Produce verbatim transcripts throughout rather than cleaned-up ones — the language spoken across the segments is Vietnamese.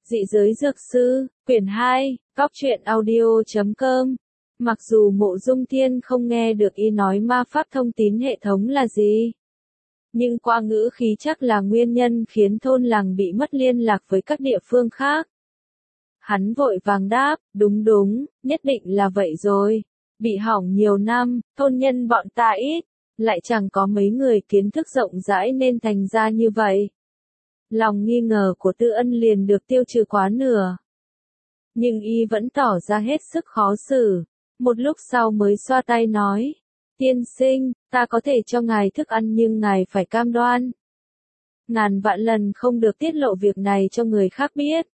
Dị giới dược sư, quyển hai, góc truyện audio chấm com. Mặc dù Mộ Dung Thiên không nghe được y nói ma pháp thông tín hệ thống là gì, nhưng qua ngữ khí chắc là nguyên nhân khiến thôn làng bị mất liên lạc với các địa phương khác. Hắn vội vàng đáp, đúng đúng, nhất định là vậy rồi. Bị hỏng nhiều năm, thôn nhân bọn ta ít, lại chẳng có mấy người kiến thức rộng rãi nên thành ra như vậy. Lòng nghi ngờ của Tư Ân liền được tiêu trừ quá nửa. Nhưng y vẫn tỏ ra hết sức khó xử. Một lúc sau mới xoa tay nói, tiên sinh, ta có thể cho ngài thức ăn nhưng ngài phải cam đoan. Ngàn vạn lần không được tiết lộ việc này cho người khác biết.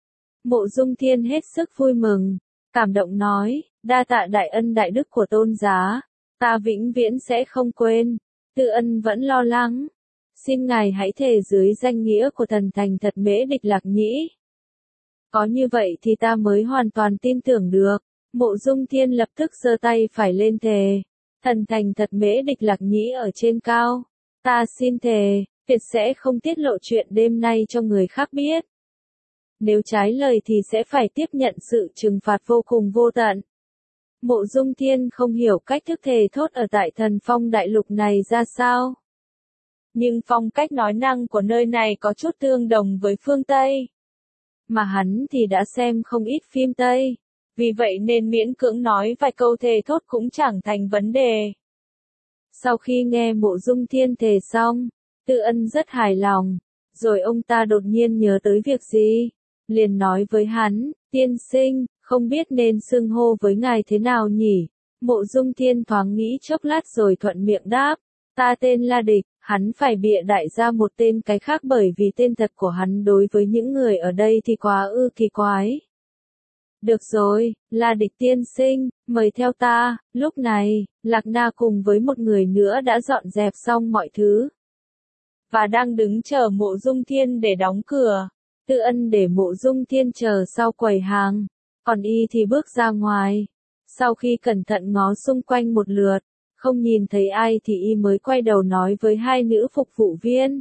Mộ Dung Thiên hết sức vui mừng, cảm động nói, đa tạ đại ân đại đức của tôn giá, ta vĩnh viễn sẽ không quên. Tư Ân vẫn lo lắng, xin ngài hãy thề dưới danh nghĩa của thần thành thật Mễ Địch Lạc Nhĩ. Có như vậy thì ta mới hoàn toàn tin tưởng được. Mộ Dung Thiên lập tức giơ tay phải lên thề, thần thành thật Mễ Địch Lạc Nhĩ ở trên cao, ta xin thề, tuyệt sẽ không tiết lộ chuyện đêm nay cho người khác biết. Nếu trái lời thì sẽ phải tiếp nhận sự trừng phạt vô cùng vô tận. Mộ Dung Thiên không hiểu cách thức thề thốt ở tại Thần Phong đại lục này ra sao. Nhưng phong cách nói năng của nơi này có chút tương đồng với phương Tây. Mà hắn thì đã xem không ít phim Tây, vì vậy nên miễn cưỡng nói vài câu thề thốt cũng chẳng thành vấn đề. Sau khi nghe Mộ Dung Thiên thề xong, Tư Ân rất hài lòng, rồi ông ta đột nhiên nhớ tới việc gì, liền nói với hắn, tiên sinh, không biết nên xưng hô với ngài thế nào nhỉ? Mộ Dung Thiên thoáng nghĩ chốc lát rồi thuận miệng đáp, ta tên La Địch. Hắn phải bịa đại ra một tên cái khác bởi vì tên thật của hắn đối với những người ở đây thì quá ư kỳ quái. Được rồi, La Địch tiên sinh, mời theo ta. Lúc này, Lạc Na cùng với một người nữa đã dọn dẹp xong mọi thứ, và đang đứng chờ Mộ Dung Thiên để đóng cửa. Tư Ân để Mộ Dung Thiên chờ sau quầy hàng, còn y thì bước ra ngoài. Sau khi cẩn thận ngó xung quanh một lượt, không nhìn thấy ai thì y mới quay đầu nói với hai nữ phục vụ viên.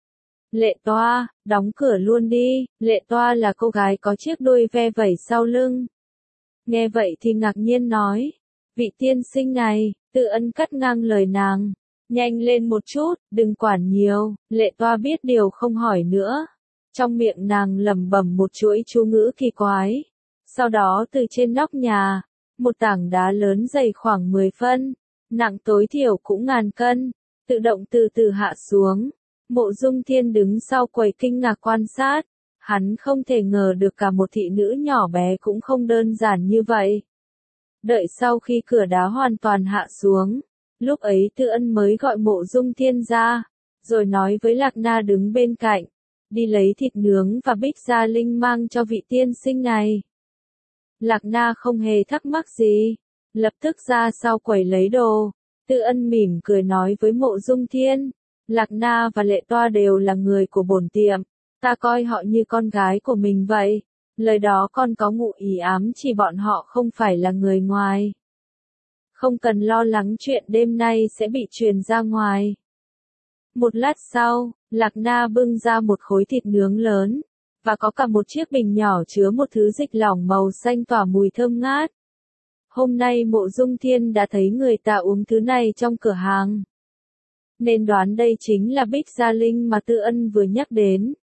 Lệ Toa, đóng cửa luôn đi. Lệ Toa là cô gái có chiếc đuôi ve vẩy sau lưng. Nghe vậy thì ngạc nhiên nói, vị tiên sinh này. Tư Ân cắt ngang lời nàng, nhanh lên một chút, đừng quản nhiều. Lệ Toa biết điều không hỏi nữa. Trong miệng nàng lẩm bẩm một chuỗi chú ngữ kỳ quái. Sau đó từ trên nóc nhà, một tảng đá lớn dày khoảng mười phân, nặng tối thiểu cũng ngàn cân, tự động từ từ hạ xuống. Mộ Dung Thiên đứng sau quầy kinh ngạc quan sát, hắn không thể ngờ được cả một thị nữ nhỏ bé cũng không đơn giản như vậy. Đợi sau khi cửa đá hoàn toàn hạ xuống, lúc ấy Tư Ân mới gọi Mộ Dung Thiên ra, rồi nói với Lạc Na đứng bên cạnh, đi lấy thịt nướng và bích gia linh mang cho vị tiên sinh này. Lạc Na không hề thắc mắc gì, lập tức ra sau quầy lấy đồ. Tư Ân mỉm cười nói với Mộ Dung Thiên, Lạc Na và Lệ Toa đều là người của bổn tiệm, ta coi họ như con gái của mình vậy. Lời đó còn có ngụ ý ám chỉ bọn họ không phải là người ngoài. Không cần lo lắng chuyện đêm nay sẽ bị truyền ra ngoài. Một lát sau, Lạc Na bưng ra một khối thịt nướng lớn, và có cả một chiếc bình nhỏ chứa một thứ dịch lỏng màu xanh tỏa mùi thơm ngát. Hôm nay Mộ Dung Thiên đã thấy người ta uống thứ này trong cửa hàng, nên đoán đây chính là bích gia linh mà Tư Ân vừa nhắc đến.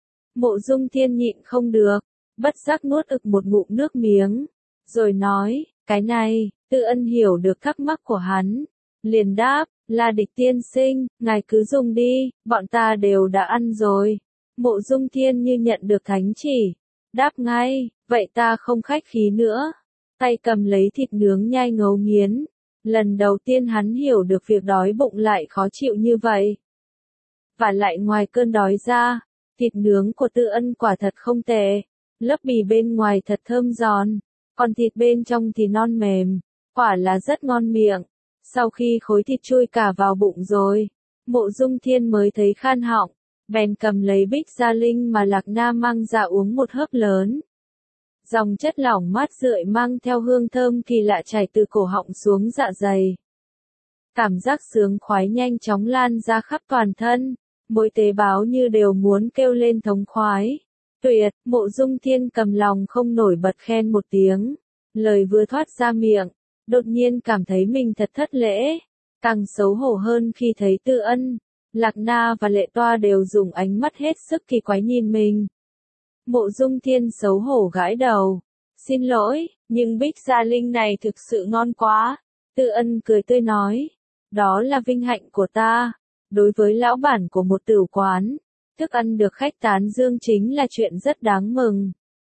Mộ Dung Thiên nhịn không được, bất giác nuốt ực một ngụm nước miếng, rồi nói, cái này. Tư Ân hiểu được thắc mắc của hắn, liền đáp, La Địch tiên sinh, ngài cứ dùng đi, bọn ta đều đã ăn rồi. Mộ Dung Thiên như nhận được thánh chỉ, đáp ngay, vậy ta không khách khí nữa. Tay cầm lấy thịt nướng nhai ngấu nghiến. Lần đầu tiên hắn hiểu được việc đói bụng lại khó chịu như vậy. Và lại ngoài cơn đói ra, thịt nướng của Tư Ân quả thật không tệ. Lớp bì bên ngoài thật thơm giòn, còn thịt bên trong thì non mềm, quả là rất ngon miệng. Sau khi khối thịt chui cả vào bụng rồi, Mộ Dung Thiên mới thấy khan họng, bèn cầm lấy bích gia linh mà Lạc Na mang ra uống một hớp lớn. Dòng chất lỏng mát rượi mang theo hương thơm kỳ lạ chảy từ cổ họng xuống dạ dày. Cảm giác sướng khoái nhanh chóng lan ra khắp toàn thân, mỗi tế bào như đều muốn kêu lên thống khoái. Tuyệt, Mộ Dung Thiên cầm lòng không nổi bật khen một tiếng. Lời vừa thoát ra miệng, đột nhiên cảm thấy mình thật thất lễ. Càng xấu hổ hơn khi thấy Tư Ân, Lạc Na và Lệ Toa đều dùng ánh mắt hết sức kỳ quái nhìn mình. Mộ Dung Thiên xấu hổ gãi đầu. Xin lỗi, nhưng Bích Gia Linh này thực sự ngon quá. Tư Ân cười tươi nói. Đó là vinh hạnh của ta. Đối với lão bản của một tửu quán, thức ăn được khách tán dương chính là chuyện rất đáng mừng.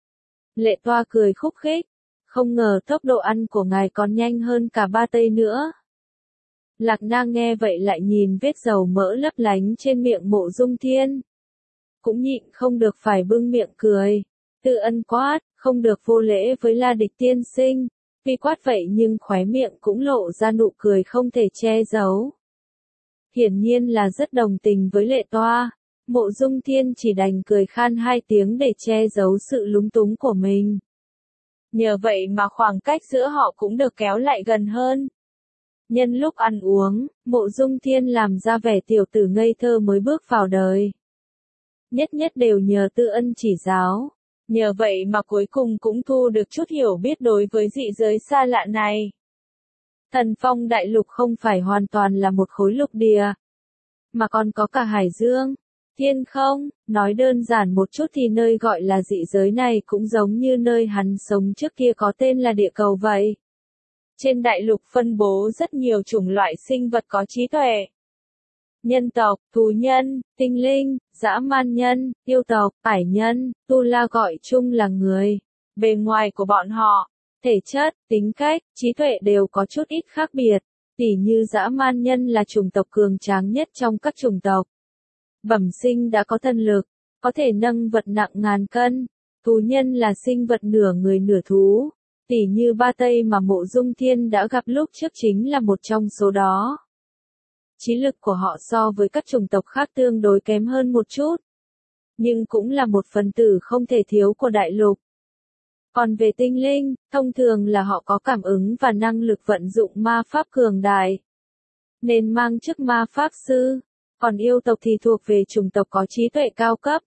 Lệ Toa cười khúc khích. Không ngờ tốc độ ăn của ngài còn nhanh hơn cả ba tây nữa. Lạc Na nghe vậy lại nhìn vết dầu mỡ lấp lánh trên miệng Mộ Dung Thiên. Cũng nhịn không được phải bưng miệng cười. Tư Ân quát, không được vô lễ với La Địch tiên sinh. Tuy quát vậy nhưng khóe miệng cũng lộ ra nụ cười không thể che giấu. Hiển nhiên là rất đồng tình với Lệ Toa. Mộ Dung Thiên chỉ đành cười khan hai tiếng để che giấu sự lúng túng của mình. Nhờ vậy mà khoảng cách giữa họ cũng được kéo lại gần hơn. Nhân lúc ăn uống, Mộ Dung Thiên làm ra vẻ tiểu tử ngây thơ mới bước vào đời. Nhất nhất đều nhờ Tư Ân chỉ giáo. Nhờ vậy mà cuối cùng cũng thu được chút hiểu biết đối với dị giới xa lạ này. Thần Phong Đại Lục không phải hoàn toàn là một khối lục địa, mà còn có cả hải dương, thiên không. Nói đơn giản một chút thì nơi gọi là dị giới này cũng giống như nơi hắn sống trước kia có tên là địa cầu vậy. Trên đại lục phân bố rất nhiều chủng loại sinh vật có trí tuệ. Nhân tộc, thú nhân, tinh linh, dã man nhân, yêu tộc, ải nhân, tu la gọi chung là người. Bề ngoài của bọn họ, thể chất, tính cách, trí tuệ đều có chút ít khác biệt. Tỉ như dã man nhân là chủng tộc cường tráng nhất trong các chủng tộc. Bẩm sinh đã có thần lực, có thể nâng vật nặng ngàn cân. Thú nhân là sinh vật nửa người nửa thú. Tỉ như ba tây mà Mộ Dung Thiên đã gặp lúc trước chính là một trong số đó. Trí lực của họ so với các chủng tộc khác tương đối kém hơn một chút. Nhưng cũng là một phần tử không thể thiếu của đại lục. Còn về tinh linh, thông thường là họ có cảm ứng và năng lực vận dụng ma pháp cường đại, nên mang chức ma pháp sư. Còn yêu tộc thì thuộc về chủng tộc có trí tuệ cao cấp.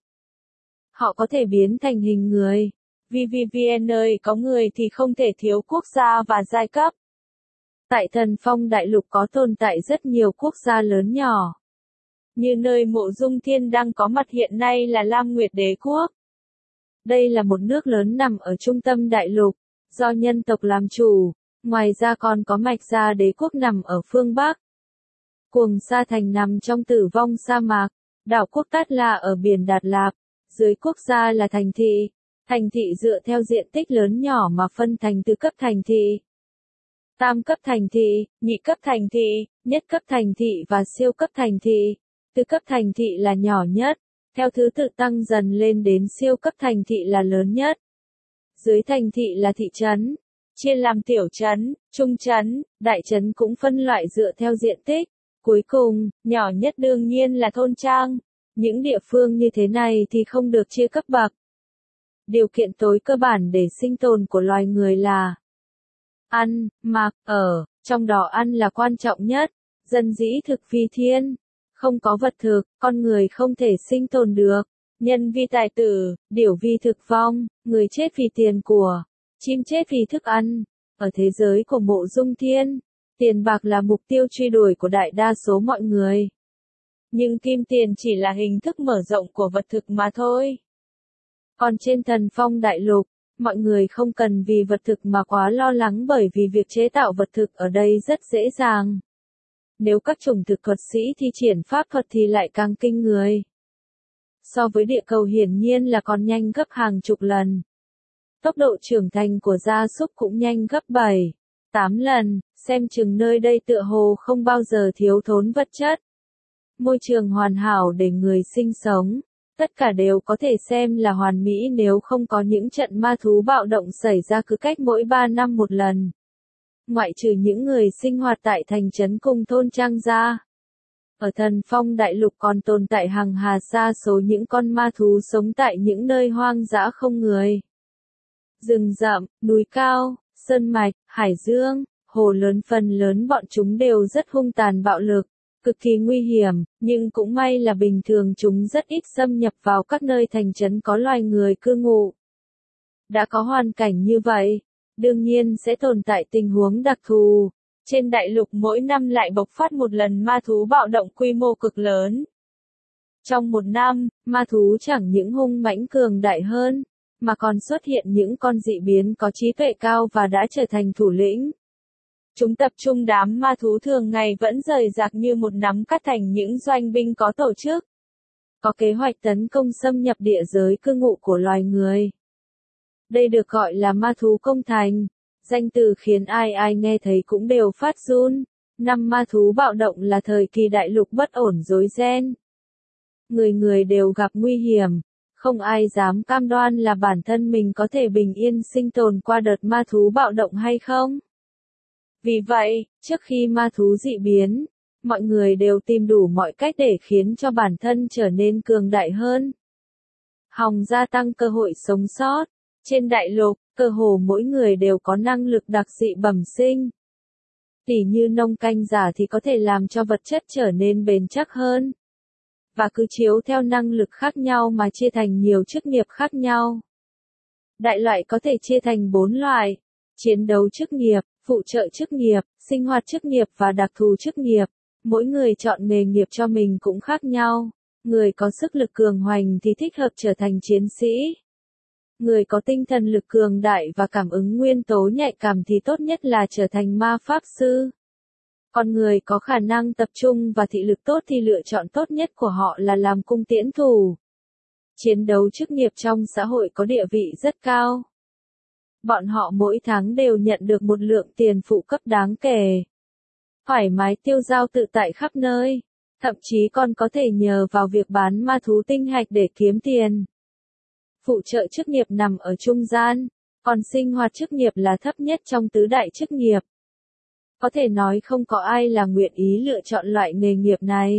Họ có thể biến thành hình người. Vì vì vê en ơi có người thì không thể thiếu quốc gia và giai cấp. Tại Thần Phong Đại Lục có tồn tại rất nhiều quốc gia lớn nhỏ. Như nơi Mộ Dung Thiên đang có mặt hiện nay là Lam Nguyệt Đế Quốc. Đây là một nước lớn nằm ở trung tâm đại lục, do nhân tộc làm chủ. Ngoài ra còn có Mạch Gia Đế Quốc nằm ở phương Bắc. Cuồng Sa Thành nằm trong Tử Vong sa mạc. Đảo quốc Tát La ở biển Đạt Lạp. Dưới quốc gia là thành thị. Thành thị dựa theo diện tích lớn nhỏ mà phân thành tứ cấp thành thị. Tam cấp thành thị, nhị cấp thành thị, nhất cấp thành thị và siêu cấp thành thị. Tứ cấp thành thị là nhỏ nhất, theo thứ tự tăng dần lên đến siêu cấp thành thị là lớn nhất. Dưới thành thị là thị trấn, chia làm tiểu trấn, trung trấn, đại trấn cũng phân loại dựa theo diện tích. Cuối cùng, nhỏ nhất đương nhiên là thôn trang. Những địa phương như thế này thì không được chia cấp bậc. Điều kiện tối cơ bản để sinh tồn của loài người là ăn, mặc, ở, trong đó ăn là quan trọng nhất. Dân dĩ thực phi thiên. Không có vật thực, con người không thể sinh tồn được. Nhân vi tài tử, điểu vi thực vong, người chết vì tiền của, chim chết vì thức ăn. Ở thế giới của Mộ Dung Thiên, tiền bạc là mục tiêu truy đuổi của đại đa số mọi người. Nhưng kim tiền chỉ là hình thức mở rộng của vật thực mà thôi. Còn trên Thần Phong Đại Lục, mọi người không cần vì vật thực mà quá lo lắng bởi vì việc chế tạo vật thực ở đây rất dễ dàng. Nếu các chủng thực thuật sĩ thi triển pháp thuật thì lại càng kinh người. So với địa cầu hiển nhiên là còn nhanh gấp hàng chục lần. Tốc độ trưởng thành của gia súc cũng nhanh gấp bảy, tám lần, xem chừng nơi đây tựa hồ không bao giờ thiếu thốn vật chất. Môi trường hoàn hảo để người sinh sống, tất cả đều có thể xem là hoàn mỹ nếu không có những trận ma thú bạo động xảy ra cứ cách mỗi ba năm một lần. Ngoại trừ những người sinh hoạt tại thành trấn cùng thôn trang ra. Ở Thần Phong Đại Lục còn tồn tại hàng hà sa số những con ma thú sống tại những nơi hoang dã không người. Rừng rậm, núi cao, sơn mạch, hải dương, hồ lớn, phần lớn bọn chúng đều rất hung tàn bạo lực. cực kỳ nguy hiểm, nhưng cũng may là bình thường chúng rất ít xâm nhập vào các nơi thành trấn có loài người cư ngụ. Đã có hoàn cảnh như vậy, đương nhiên sẽ tồn tại tình huống đặc thù. Trên đại lục mỗi năm lại bộc phát một lần ma thú bạo động quy mô cực lớn. Trong một năm, ma thú chẳng những hung mãnh cường đại hơn, mà còn xuất hiện những con dị biến có trí tuệ cao và đã trở thành thủ lĩnh. Chúng tập trung đám ma thú thường ngày vẫn rời rạc như một nắm cắt thành những doanh binh có tổ chức, có kế hoạch tấn công xâm nhập địa giới cư ngụ của loài người. Đây được gọi là ma thú công thành. Danh từ khiến ai ai nghe thấy cũng đều phát run. Năm ma thú bạo động là thời kỳ đại lục bất ổn rối ren. Người người đều gặp nguy hiểm. Không ai dám cam đoan là bản thân mình có thể bình yên sinh tồn qua đợt ma thú bạo động hay không. Vì vậy, trước khi ma thú dị biến, mọi người đều tìm đủ mọi cách để khiến cho bản thân trở nên cường đại hơn. Hòng gia tăng cơ hội sống sót. Trên đại lục, cơ hồ mỗi người đều có năng lực đặc dị bẩm sinh. Tỉ như nông canh giả thì có thể làm cho vật chất trở nên bền chắc hơn. Và cứ chiếu theo năng lực khác nhau mà chia thành nhiều chức nghiệp khác nhau. Đại loại có thể chia thành bốn loại: chiến đấu chức nghiệp, phụ trợ chức nghiệp, sinh hoạt chức nghiệp và đặc thù chức nghiệp. Mỗi người chọn nghề nghiệp cho mình cũng khác nhau. Người có sức lực cường hoành thì thích hợp trở thành chiến sĩ. Người có tinh thần lực cường đại và cảm ứng nguyên tố nhạy cảm thì tốt nhất là trở thành ma pháp sư. Còn người có khả năng tập trung và thị lực tốt thì lựa chọn tốt nhất của họ là làm cung tiễn thủ. Chiến đấu chức nghiệp trong xã hội có địa vị rất cao. Bọn họ mỗi tháng đều nhận được một lượng tiền phụ cấp đáng kể. Thoải mái tiêu dao tự tại khắp nơi. Thậm chí còn có thể nhờ vào việc bán ma thú tinh hạch để kiếm tiền. Phụ trợ chức nghiệp nằm ở trung gian, còn sinh hoạt chức nghiệp là thấp nhất trong tứ đại chức nghiệp. Có thể nói không có ai là nguyện ý lựa chọn loại nghề nghiệp này.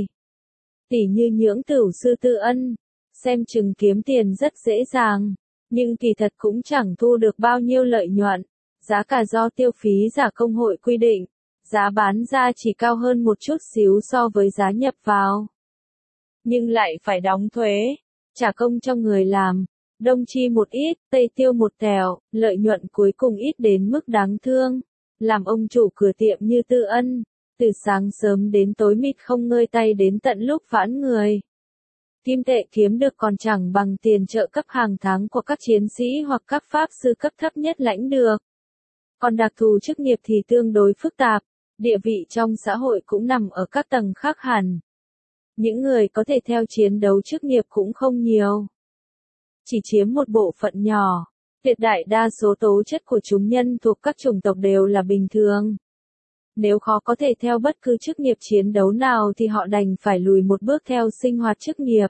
Tỉ như nhưỡng tửu sư Tư Ân, xem chừng kiếm tiền rất dễ dàng, nhưng kỳ thật cũng chẳng thu được bao nhiêu lợi nhuận. Giá cả do tiêu phí giả công hội quy định, giá bán ra chỉ cao hơn một chút xíu so với giá nhập vào. Nhưng lại phải đóng thuế, trả công cho người làm. Đông chi một ít, tây tiêu một tèo, lợi nhuận cuối cùng ít đến mức đáng thương. Làm ông chủ cửa tiệm như Tư Ân, từ sáng sớm đến tối mịt không ngơi tay đến tận lúc vãn người. Kim tệ kiếm được còn chẳng bằng tiền trợ cấp hàng tháng của các chiến sĩ hoặc các pháp sư cấp thấp nhất lãnh được. Còn đặc thù chức nghiệp thì tương đối phức tạp, địa vị trong xã hội cũng nằm ở các tầng khác hẳn. Những người có thể theo chiến đấu chức nghiệp cũng không nhiều. Chỉ chiếm một bộ phận nhỏ, tuyệt đại đa số tố chất của chúng nhân thuộc các chủng tộc đều là bình thường. Nếu khó có thể theo bất cứ chức nghiệp chiến đấu nào thì họ đành phải lùi một bước theo sinh hoạt chức nghiệp.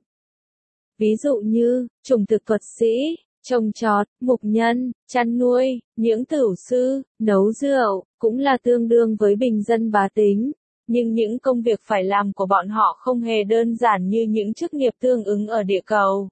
Ví dụ như, chủng thực thuật sĩ, trồng trọt, mục nhân, chăn nuôi, nhưỡng tửu sư, nấu rượu, cũng là tương đương với bình dân bá tính. Nhưng những công việc phải làm của bọn họ không hề đơn giản như những chức nghiệp tương ứng ở địa cầu.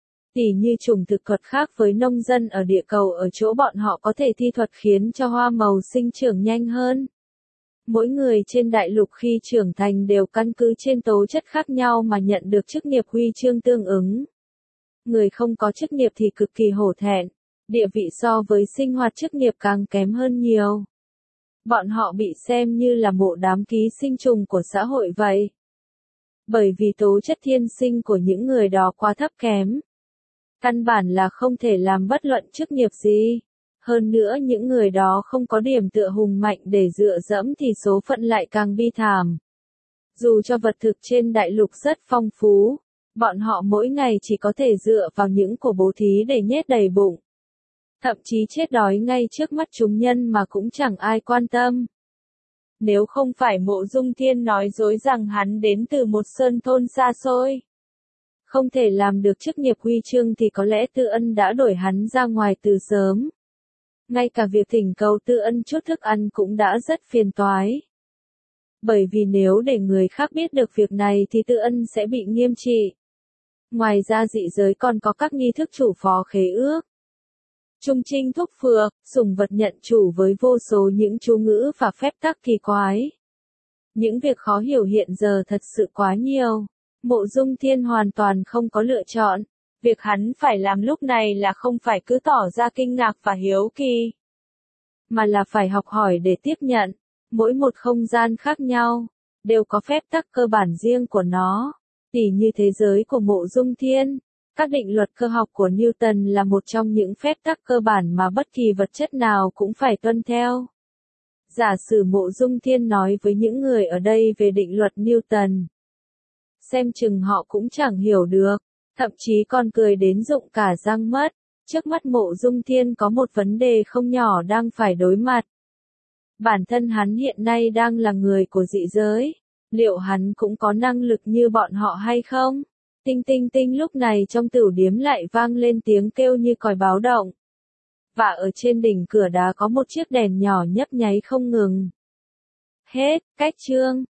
Tỉ như chủng thực thuật khác với nông dân ở địa cầu ở chỗ bọn họ có thể thi thuật khiến cho hoa màu sinh trưởng nhanh hơn. Mỗi người trên đại lục khi trưởng thành đều căn cứ trên tố chất khác nhau mà nhận được chức nghiệp huy chương tương ứng. Người không có chức nghiệp thì cực kỳ hổ thẹn, địa vị so với sinh hoạt chức nghiệp càng kém hơn nhiều. Bọn họ bị xem như là mộ đám ký sinh trùng của xã hội vậy. Bởi vì tố chất thiên sinh của những người đó quá thấp kém. Căn bản là không thể làm bất luận chức nghiệp gì. Hơn nữa những người đó không có điểm tựa hùng mạnh để dựa dẫm thì số phận lại càng bi thảm. Dù cho vật thực trên đại lục rất phong phú, bọn họ mỗi ngày chỉ có thể dựa vào những của bố thí để nhét đầy bụng. Thậm chí chết đói ngay trước mắt chúng nhân mà cũng chẳng ai quan tâm. Nếu không phải Mộ Dung Thiên nói dối rằng hắn đến từ một sơn thôn xa xôi, không thể làm được chức nghiệp huy chương thì có lẽ Tư Ân đã đuổi hắn ra ngoài từ sớm. Ngay cả việc thỉnh cầu Tư Ân chút thức ăn cũng đã rất phiền toái. Bởi vì nếu để người khác biết được việc này thì Tư Ân sẽ bị nghiêm trị. Ngoài ra dị giới còn có các nghi thức chủ phó khế ước. Trung trinh thúc phược, sủng vật nhận chủ với vô số những chú ngữ và phép tắc kỳ quái. Những việc khó hiểu hiện giờ thật sự quá nhiều. Mộ Dung Thiên hoàn toàn không có lựa chọn. Việc hắn phải làm lúc này là không phải cứ tỏ ra kinh ngạc và hiếu kỳ, mà là phải học hỏi để tiếp nhận. Mỗi một không gian khác nhau, đều có phép tắc cơ bản riêng của nó. Tỉ như thế giới của Mộ Dung Thiên, các định luật cơ học của Newton là một trong những phép tắc cơ bản mà bất kỳ vật chất nào cũng phải tuân theo. Giả sử Mộ Dung Thiên nói với những người ở đây về định luật Newton, xem chừng họ cũng chẳng hiểu được, thậm chí còn cười đến rụng cả răng mất. Trước mắt Mộ Dung Thiên có một vấn đề không nhỏ đang phải đối mặt. Bản thân hắn hiện nay đang là người của dị giới, liệu hắn cũng có năng lực như bọn họ hay không? Tinh tinh tinh, lúc này trong tửu điếm lại vang lên tiếng kêu như còi báo động. Và ở trên đỉnh cửa đá có một chiếc đèn nhỏ nhấp nháy không ngừng. Hết, cách chương.